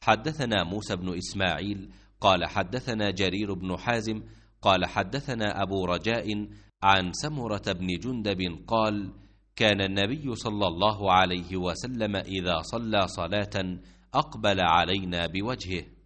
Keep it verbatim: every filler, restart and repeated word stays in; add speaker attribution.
Speaker 1: حدثنا موسى بن إسماعيل قال حدثنا جرير بن حازم قال حدثنا أبو رجاء عن سمرة بن جندب قال كان النبي صلى الله عليه وسلم إذا صلى صلاة أقبل علينا بوجهه